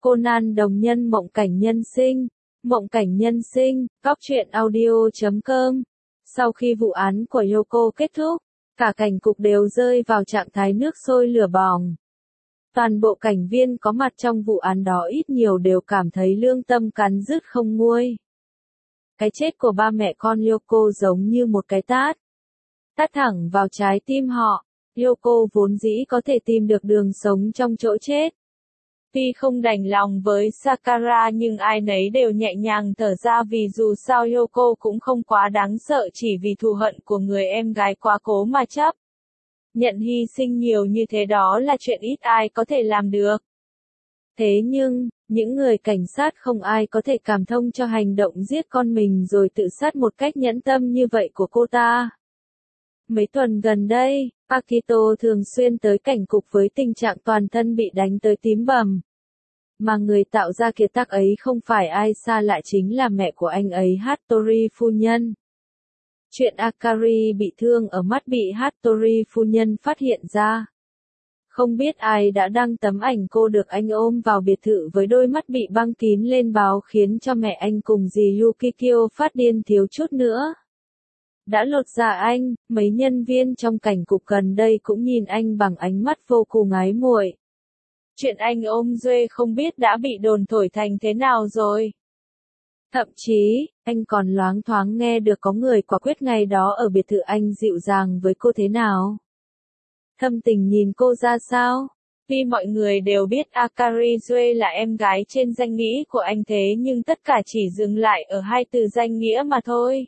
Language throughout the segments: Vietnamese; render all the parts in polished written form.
Conan đồng nhân mộng cảnh nhân sinh. Mộng cảnh nhân sinh, truyện audio.com. Sau khi vụ án của Yoko kết thúc, cả cảnh cục đều rơi vào trạng thái nước sôi lửa bỏng. Toàn bộ cảnh viên có mặt trong vụ án đó ít nhiều đều cảm thấy lương tâm cắn rứt không nguôi. Cái chết của ba mẹ con Yoko giống như một cái tát. Tát thẳng vào trái tim họ. Yoko vốn dĩ có thể tìm được đường sống trong chỗ chết. Tuy không đành lòng với Sakara nhưng ai nấy đều nhẹ nhàng thở ra vì dù sao Yoko cũng không quá đáng sợ chỉ vì thù hận của người em gái quá cố mà chấp. Nhận hy sinh nhiều như thế đó là chuyện ít ai có thể làm được. Thế nhưng, những người cảnh sát không ai có thể cảm thông cho hành động giết con mình rồi tự sát một cách nhẫn tâm như vậy của cô ta. Mấy tuần gần đây, Akito thường xuyên tới cảnh cục với tình trạng toàn thân bị đánh tới tím bầm. Mà người tạo ra kiệt tác ấy không phải ai xa lạ chính là mẹ của anh ấy Hattori phu nhân. Chuyện Akari bị thương ở mắt bị Hattori phu nhân phát hiện ra. Không biết ai đã đăng tấm ảnh cô được anh ôm vào biệt thự với đôi mắt bị băng kín lên báo khiến cho mẹ anh cùng dì Yukikyo phát điên thiếu chút nữa. Đã lột da anh, mấy nhân viên trong cảnh cục gần đây cũng nhìn anh bằng ánh mắt vô cùng ái muội. Chuyện anh ôm Duê không biết đã bị đồn thổi thành thế nào rồi. Thậm chí, anh còn loáng thoáng nghe được có người quả quyết ngày đó ở biệt thự anh dịu dàng với cô thế nào. Thâm tình nhìn cô ra sao? Tuy mọi người đều biết Akari Duê là em gái trên danh nghĩa của anh thế nhưng tất cả chỉ dừng lại ở hai từ danh nghĩa mà thôi.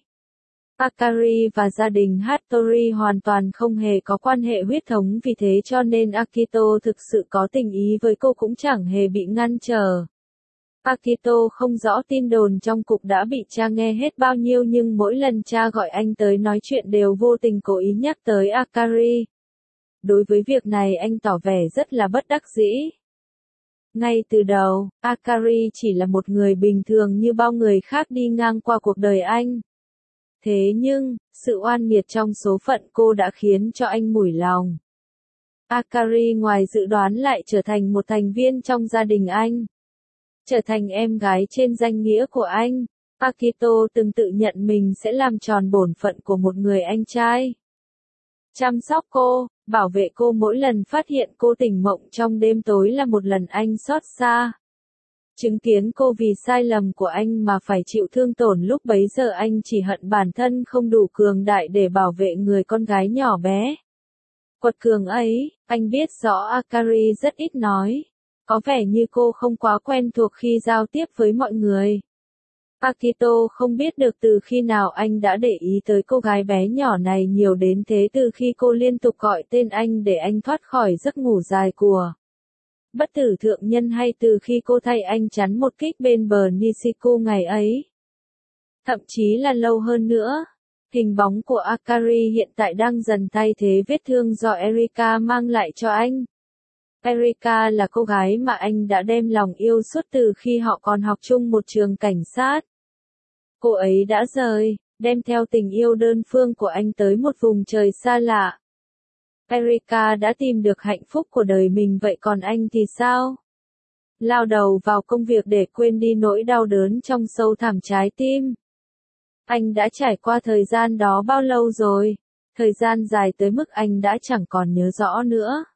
Akari và gia đình Hattori hoàn toàn không hề có quan hệ huyết thống vì thế cho nên Akito thực sự có tình ý với cô cũng chẳng hề bị ngăn trở. Akito không rõ tin đồn trong cục đã bị cha nghe hết bao nhiêu nhưng mỗi lần cha gọi anh tới nói chuyện đều vô tình cố ý nhắc tới Akari. Đối với việc này anh tỏ vẻ rất là bất đắc dĩ. Ngay từ đầu, Akari chỉ là một người bình thường như bao người khác đi ngang qua cuộc đời anh. Thế nhưng, sự oan nghiệt trong số phận cô đã khiến cho anh mủi lòng. Akari ngoài dự đoán lại trở thành một thành viên trong gia đình anh. Trở thành em gái trên danh nghĩa của anh, Akito từng tự nhận mình sẽ làm tròn bổn phận của một người anh trai. Chăm sóc cô, bảo vệ cô mỗi lần phát hiện cô tỉnh mộng trong đêm tối là một lần anh xót xa. Chứng kiến cô vì sai lầm của anh mà phải chịu thương tổn lúc bấy giờ anh chỉ hận bản thân không đủ cường đại để bảo vệ người con gái nhỏ bé. Quật cường ấy, anh biết rõ Akari rất ít nói. Có vẻ như cô không quá quen thuộc khi giao tiếp với mọi người. Akito không biết được từ khi nào anh đã để ý tới cô gái bé nhỏ này nhiều đến thế từ khi cô liên tục gọi tên anh để anh thoát khỏi giấc ngủ dài của bất tử thượng nhân hay từ khi cô thay anh chắn một kích bên bờ Nishiku ngày ấy. Thậm chí là lâu hơn nữa, hình bóng của Akari hiện tại đang dần thay thế vết thương do Erika mang lại cho anh. Erika là cô gái mà anh đã đem lòng yêu suốt từ khi họ còn học chung một trường cảnh sát. Cô ấy đã rời, đem theo tình yêu đơn phương của anh tới một vùng trời xa lạ. Erika đã tìm được hạnh phúc của đời mình vậy còn anh thì sao? Lao đầu vào công việc để quên đi nỗi đau đớn trong sâu thẳm trái tim. Anh đã trải qua thời gian đó bao lâu rồi? Thời gian dài tới mức anh đã chẳng còn nhớ rõ nữa.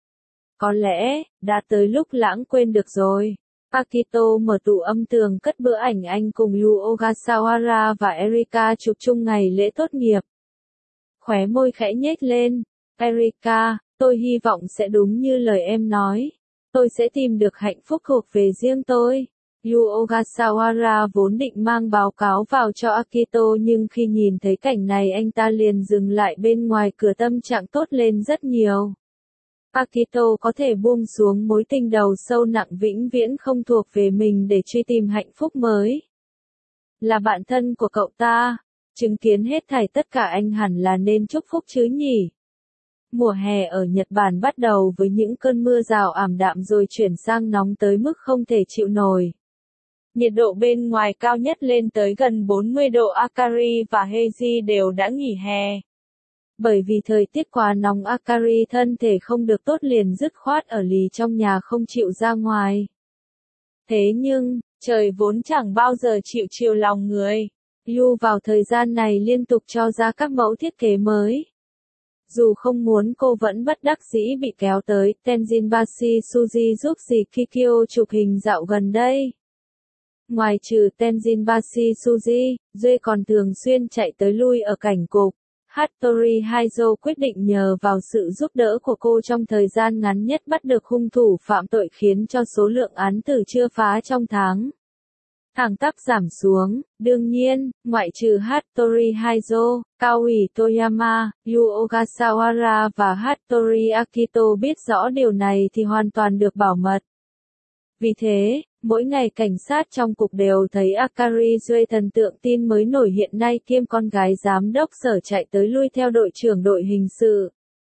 Có lẽ, đã tới lúc lãng quên được rồi. Akito mở tủ âm tường cất bữa ảnh anh cùng Yu Ogasawara và Erika chụp chung ngày lễ tốt nghiệp. Khóe môi khẽ nhếch lên. Erika, tôi hy vọng sẽ đúng như lời em nói. Tôi sẽ tìm được hạnh phúc thuộc về riêng tôi. Yu Ogasawara vốn định mang báo cáo vào cho Akito nhưng khi nhìn thấy cảnh này anh ta liền dừng lại bên ngoài cửa tâm trạng tốt lên rất nhiều. Akito có thể buông xuống mối tình đầu sâu nặng vĩnh viễn không thuộc về mình để truy tìm hạnh phúc mới. Là bạn thân của cậu ta, chứng kiến hết thảy tất cả anh hẳn là nên chúc phúc chứ nhỉ. Mùa hè ở Nhật Bản bắt đầu với những cơn mưa rào ảm đạm rồi chuyển sang nóng tới mức không thể chịu nổi. Nhiệt độ bên ngoài cao nhất lên tới gần 40 độ. Akari và Heiji đều đã nghỉ hè. Bởi vì thời tiết quá nóng Akari thân thể không được tốt liền dứt khoát ở lì trong nhà không chịu ra ngoài. Thế nhưng, trời vốn chẳng bao giờ chịu chiều lòng người. Yu vào thời gian này liên tục cho ra các mẫu thiết kế mới. Dù không muốn cô vẫn bất đắc dĩ bị kéo tới Tenjinbashi Suji giúp dì Kikyo chụp hình dạo gần đây. Ngoài trừ Tenjinbashi Suji, Duy còn thường xuyên chạy tới lui ở cảnh cục. Hattori Haizo quyết định nhờ vào sự giúp đỡ của cô trong thời gian ngắn nhất bắt được hung thủ phạm tội khiến cho số lượng án tử chưa phá trong tháng thẳng tắp giảm xuống. Đương nhiên, ngoại trừ Hattori Haizo, Kaori Toyama, Yu Ogasawara và Hattori Akito biết rõ điều này thì hoàn toàn được bảo mật. Vì thế, mỗi ngày cảnh sát trong cục đều thấy Akari Duy thần tượng tin mới nổi hiện nay kiêm con gái giám đốc sở chạy tới lui theo đội trưởng đội hình sự.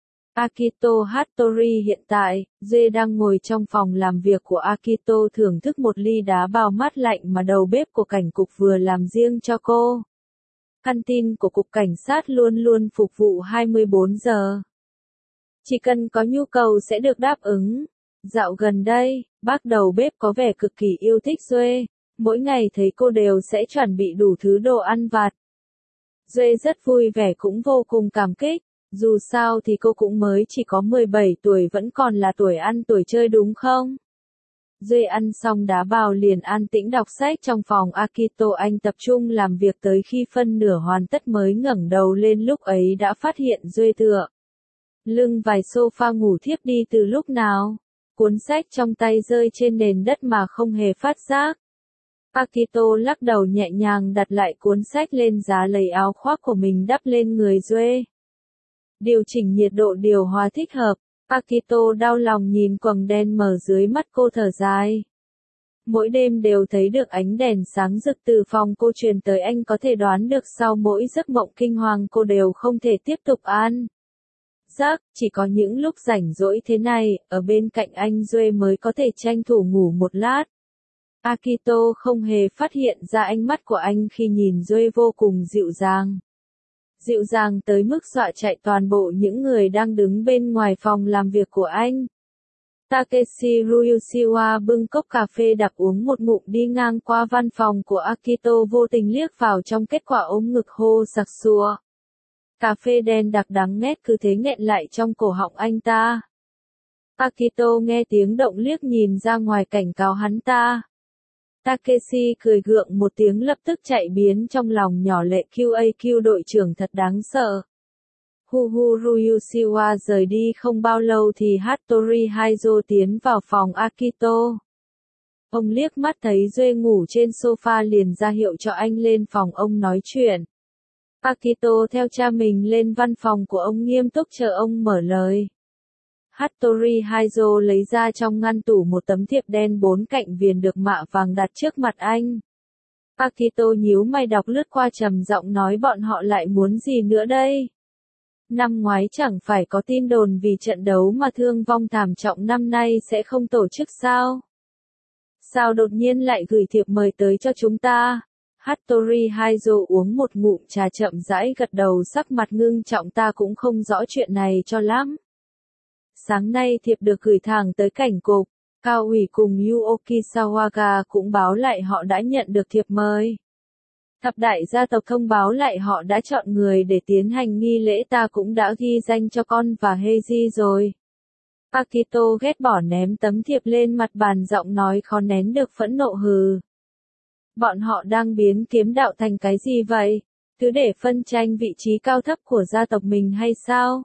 Akito Hattori hiện tại, Duy đang ngồi trong phòng làm việc của Akito thưởng thức một ly đá bao mát lạnh mà đầu bếp của cảnh cục vừa làm riêng cho cô. Căn tin của cục cảnh sát luôn luôn phục vụ 24 giờ. Chỉ cần có nhu cầu sẽ được đáp ứng. Dạo gần đây, bác đầu bếp có vẻ cực kỳ yêu thích Duy, mỗi ngày thấy cô đều sẽ chuẩn bị đủ thứ đồ ăn vặt. Duy rất vui vẻ cũng vô cùng cảm kích, dù sao thì cô cũng mới chỉ có 17 tuổi vẫn còn là tuổi ăn tuổi chơi đúng không? Duy ăn xong đá bào liền an tĩnh đọc sách trong phòng Akito, anh tập trung làm việc tới khi phân nửa hoàn tất mới ngẩng đầu lên, lúc ấy đã phát hiện Duy tựa lưng vài sofa ngủ thiếp đi từ lúc nào. Cuốn sách trong tay rơi trên nền đất mà không hề phát giác. Akito lắc đầu nhẹ nhàng đặt lại cuốn sách lên giá, lấy áo khoác của mình đắp lên người Duy. Điều chỉnh nhiệt độ điều hòa thích hợp. Akito đau lòng nhìn quầng đen mở dưới mắt cô, thở dài. Mỗi đêm đều thấy được ánh đèn sáng rực từ phòng cô truyền tới, anh có thể đoán được sau mỗi giấc mộng kinh hoàng cô đều không thể tiếp tục ăn giấc, chỉ có những lúc rảnh rỗi thế này, ở bên cạnh anh Duy mới có thể tranh thủ ngủ một lát. Akito không hề phát hiện ra ánh mắt của anh khi nhìn Duy vô cùng dịu dàng. Dịu dàng tới mức dọa chạy toàn bộ những người đang đứng bên ngoài phòng làm việc của anh. Takeshi Ryushiwa bưng cốc cà phê đặc uống một ngụm đi ngang qua văn phòng của Akito, vô tình liếc vào trong, kết quả ống ngực hô sặc sụa. Cà phê đen đặc đắng ngét cứ thế nghẹn lại trong cổ họng anh ta. Akito nghe tiếng động liếc nhìn ra ngoài cảnh cáo hắn ta. Takeshi cười gượng một tiếng lập tức chạy biến trong lòng nhỏ lệ, QAQ đội trưởng thật đáng sợ. Hu Ryushiwa rời đi không bao lâu thì Hattori Haizo tiến vào phòng Akito. Ông liếc mắt thấy Duy ngủ trên sofa liền ra hiệu cho anh lên phòng ông nói chuyện. Akito theo cha mình lên văn phòng của ông nghiêm túc chờ ông mở lời. Hattori Haizo lấy ra trong ngăn tủ một tấm thiệp đen 4 cạnh viền được mạ vàng đặt trước mặt anh. Akito nhíu mày đọc lướt qua trầm giọng nói, bọn họ lại muốn gì nữa đây? Năm ngoái chẳng phải có tin đồn vì trận đấu mà thương vong thảm trọng năm nay sẽ không tổ chức sao? Sao đột nhiên lại gửi thiệp mời tới cho chúng ta? Hattori Haizo uống một ngụm trà chậm rãi gật đầu, sắc mặt ngưng trọng, ta cũng không rõ chuyện này cho lắm. Sáng nay thiệp được gửi thẳng tới cảnh cục, Cao ủy cùng Yuoki Sawaga cũng báo lại họ đã nhận được thiệp mời. Thập đại gia tộc thông báo lại họ đã chọn người để tiến hành nghi lễ, ta cũng đã ghi danh cho con và Heiji rồi. Akito ghét bỏ ném tấm thiệp lên mặt bàn, giọng nói khó nén được phẫn nộ, hừ. Bọn họ đang biến kiếm đạo thành cái gì vậy? Cứ để phân tranh vị trí cao thấp của gia tộc mình hay sao?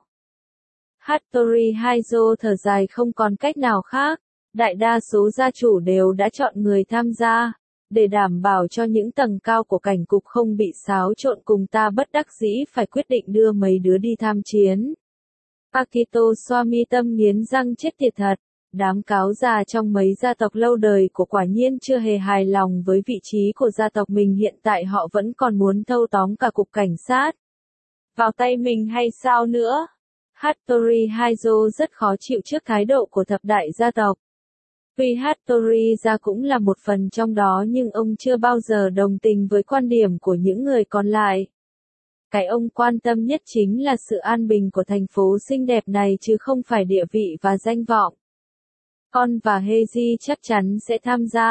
Hattori Haizo thở dài, không còn cách nào khác. Đại đa số gia chủ đều đã chọn người tham gia. Để đảm bảo cho những tầng cao của cảnh cục không bị xáo trộn cùng, ta bất đắc dĩ phải quyết định đưa mấy đứa đi tham chiến. Akito xoa mi tâm nghiến răng, chết tiệt thật. Đám cáo già trong mấy gia tộc lâu đời của quả nhiên chưa hề hài lòng với vị trí của gia tộc mình hiện tại, họ vẫn còn muốn thâu tóm cả cục cảnh sát vào tay mình hay sao nữa? Hattori Haizo rất khó chịu trước thái độ của thập đại gia tộc. Tuy Hattori gia cũng là một phần trong đó nhưng ông chưa bao giờ đồng tình với quan điểm của những người còn lại. Cái ông quan tâm nhất chính là sự an bình của thành phố xinh đẹp này chứ không phải địa vị và danh vọng. Con và Heiji chắc chắn sẽ tham gia.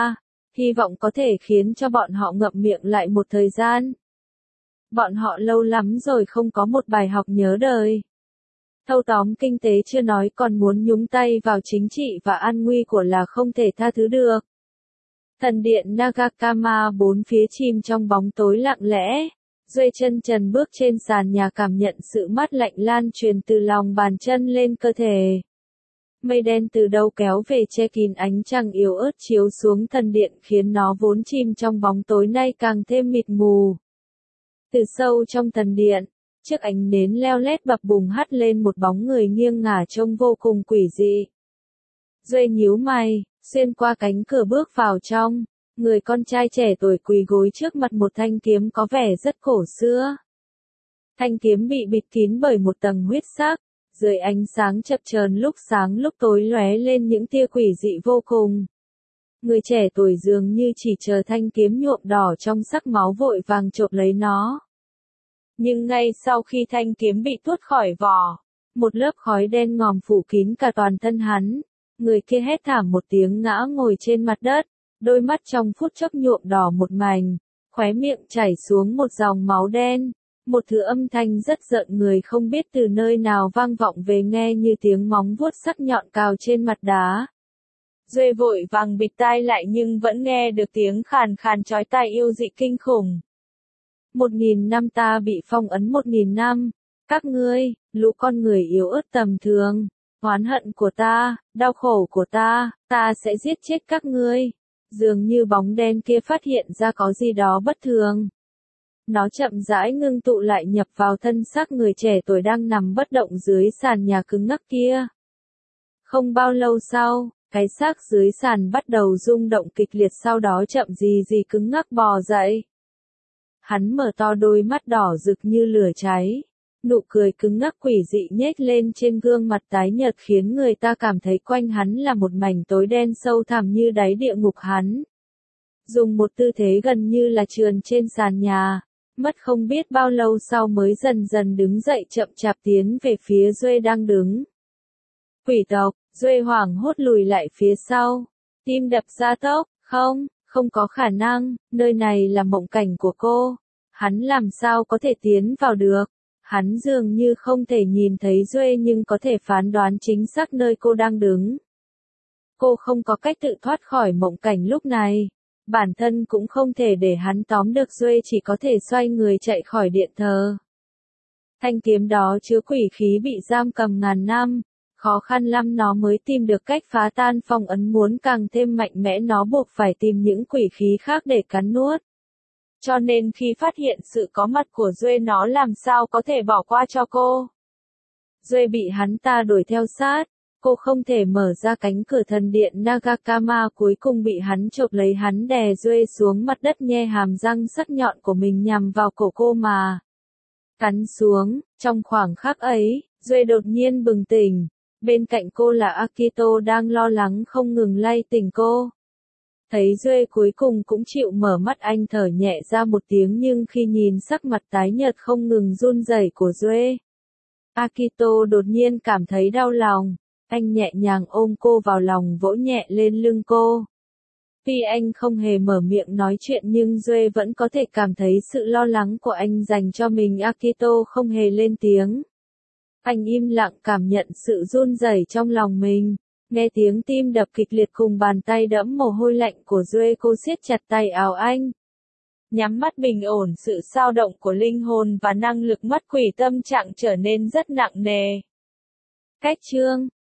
hy vọng có thể khiến cho bọn họ ngậm miệng lại một thời gian. Bọn họ lâu lắm rồi không có một bài học nhớ đời. Thâu tóm kinh tế chưa nói còn muốn nhúng tay vào chính trị và an nguy của là không thể tha thứ được. Thần điện Nagakama bốn phía chìm trong bóng tối lặng lẽ. Duệ chân trần bước trên sàn nhà cảm nhận sự mát lạnh lan truyền từ lòng bàn chân lên cơ thể. Mây đen từ đâu kéo về che kín ánh trăng yếu ớt chiếu xuống thần điện khiến nó vốn chìm trong bóng tối nay càng thêm mịt mù. Từ sâu trong thần điện, chiếc ánh nến leo lét bập bùng hắt lên một bóng người nghiêng ngả trông vô cùng quỷ dị. Duệ nhíu mày, xuyên qua cánh cửa bước vào trong. Người con trai trẻ tuổi quỳ gối trước mặt một thanh kiếm có vẻ rất cổ xưa. Thanh kiếm bị bịt kín bởi một tầng huyết sắc, dưới ánh sáng chập chờn lúc sáng lúc tối lóe lên những tia quỷ dị vô cùng. Người trẻ tuổi dường như chỉ chờ thanh kiếm nhuộm đỏ trong sắc máu vội vàng chộp lấy nó. Nhưng ngay sau khi thanh kiếm bị tuốt khỏi vỏ, một lớp khói đen ngòm phủ kín cả toàn thân hắn. Người kia hét thảm một tiếng ngã ngồi trên mặt đất. Đôi mắt trong phút chốc nhuộm đỏ một mảnh, khóe miệng chảy xuống một dòng máu đen, một thứ âm thanh rất rợn người không biết từ nơi nào vang vọng về nghe như tiếng móng vuốt sắc nhọn cào trên mặt đá. Duệ vội vàng bịt tai lại nhưng vẫn nghe được tiếng khàn khàn chói tai yêu dị kinh khủng. 1000 năm ta bị phong ấn 1000 năm, các ngươi, lũ con người yếu ớt tầm thường, oán hận của ta, đau khổ của ta sẽ giết chết các ngươi. Dường như bóng đen kia phát hiện ra có gì đó bất thường. Nó chậm rãi ngưng tụ lại nhập vào thân xác người trẻ tuổi đang nằm bất động dưới sàn nhà cứng ngắc kia. Không bao lâu sau, cái xác dưới sàn bắt đầu rung động kịch liệt sau đó chậm gì cứng ngắc bò dậy. Hắn mở to đôi mắt đỏ rực như lửa cháy. Nụ cười cứng ngắc quỷ dị nhếch lên trên gương mặt tái nhợt khiến người ta cảm thấy quanh hắn là một mảnh tối đen sâu thẳm như đáy địa ngục hắn. Dùng một tư thế gần như là trườn trên sàn nhà, mất không biết bao lâu sau mới dần dần đứng dậy chậm chạp tiến về phía Duệ đang đứng. Quỷ tộc, Duệ hoảng hốt lùi lại phía sau, tim đập ra tốc, không có khả năng, nơi này là mộng cảnh của cô, hắn làm sao có thể tiến vào được. Hắn dường như không thể nhìn thấy Duệ nhưng có thể phán đoán chính xác nơi cô đang đứng. Cô không có cách tự thoát khỏi mộng cảnh lúc này. Bản thân cũng không thể để hắn tóm được Duệ chỉ có thể xoay người chạy khỏi điện thờ. Thanh kiếm đó chứa quỷ khí bị giam cầm ngàn năm. Khó khăn lắm nó mới tìm được cách phá tan phong ấn muốn càng thêm mạnh mẽ nó buộc phải tìm những quỷ khí khác để cắn nuốt. Cho nên khi phát hiện sự có mặt của Duệ nó làm sao có thể bỏ qua cho cô. Duệ bị hắn ta đuổi theo sát, cô không thể mở ra cánh cửa thần điện Nagakama cuối cùng bị hắn chộp lấy hắn đè Duệ xuống mặt đất nhe hàm răng sắc nhọn của mình nhằm vào cổ cô mà. Cắn xuống, trong khoảng khắc ấy, Duệ đột nhiên bừng tỉnh, bên cạnh cô là Akito đang lo lắng không ngừng lay tỉnh cô. Thấy Duệ cuối cùng cũng chịu mở mắt anh thở nhẹ ra một tiếng nhưng khi nhìn sắc mặt tái nhợt không ngừng run rẩy của Duệ, Akito đột nhiên cảm thấy đau lòng, anh nhẹ nhàng ôm cô vào lòng vỗ nhẹ lên lưng cô. Tuy anh không hề mở miệng nói chuyện nhưng Duệ vẫn có thể cảm thấy sự lo lắng của anh dành cho mình. Akito không hề lên tiếng. Anh im lặng cảm nhận sự run rẩy trong lòng mình. Nghe tiếng tim đập kịch liệt cùng bàn tay đẫm mồ hôi lạnh của Duệ cô siết chặt tay áo anh. Nhắm mắt bình ổn sự xao động của linh hồn và năng lực mắt quỷ tâm trạng trở nên rất nặng nề. Cách chương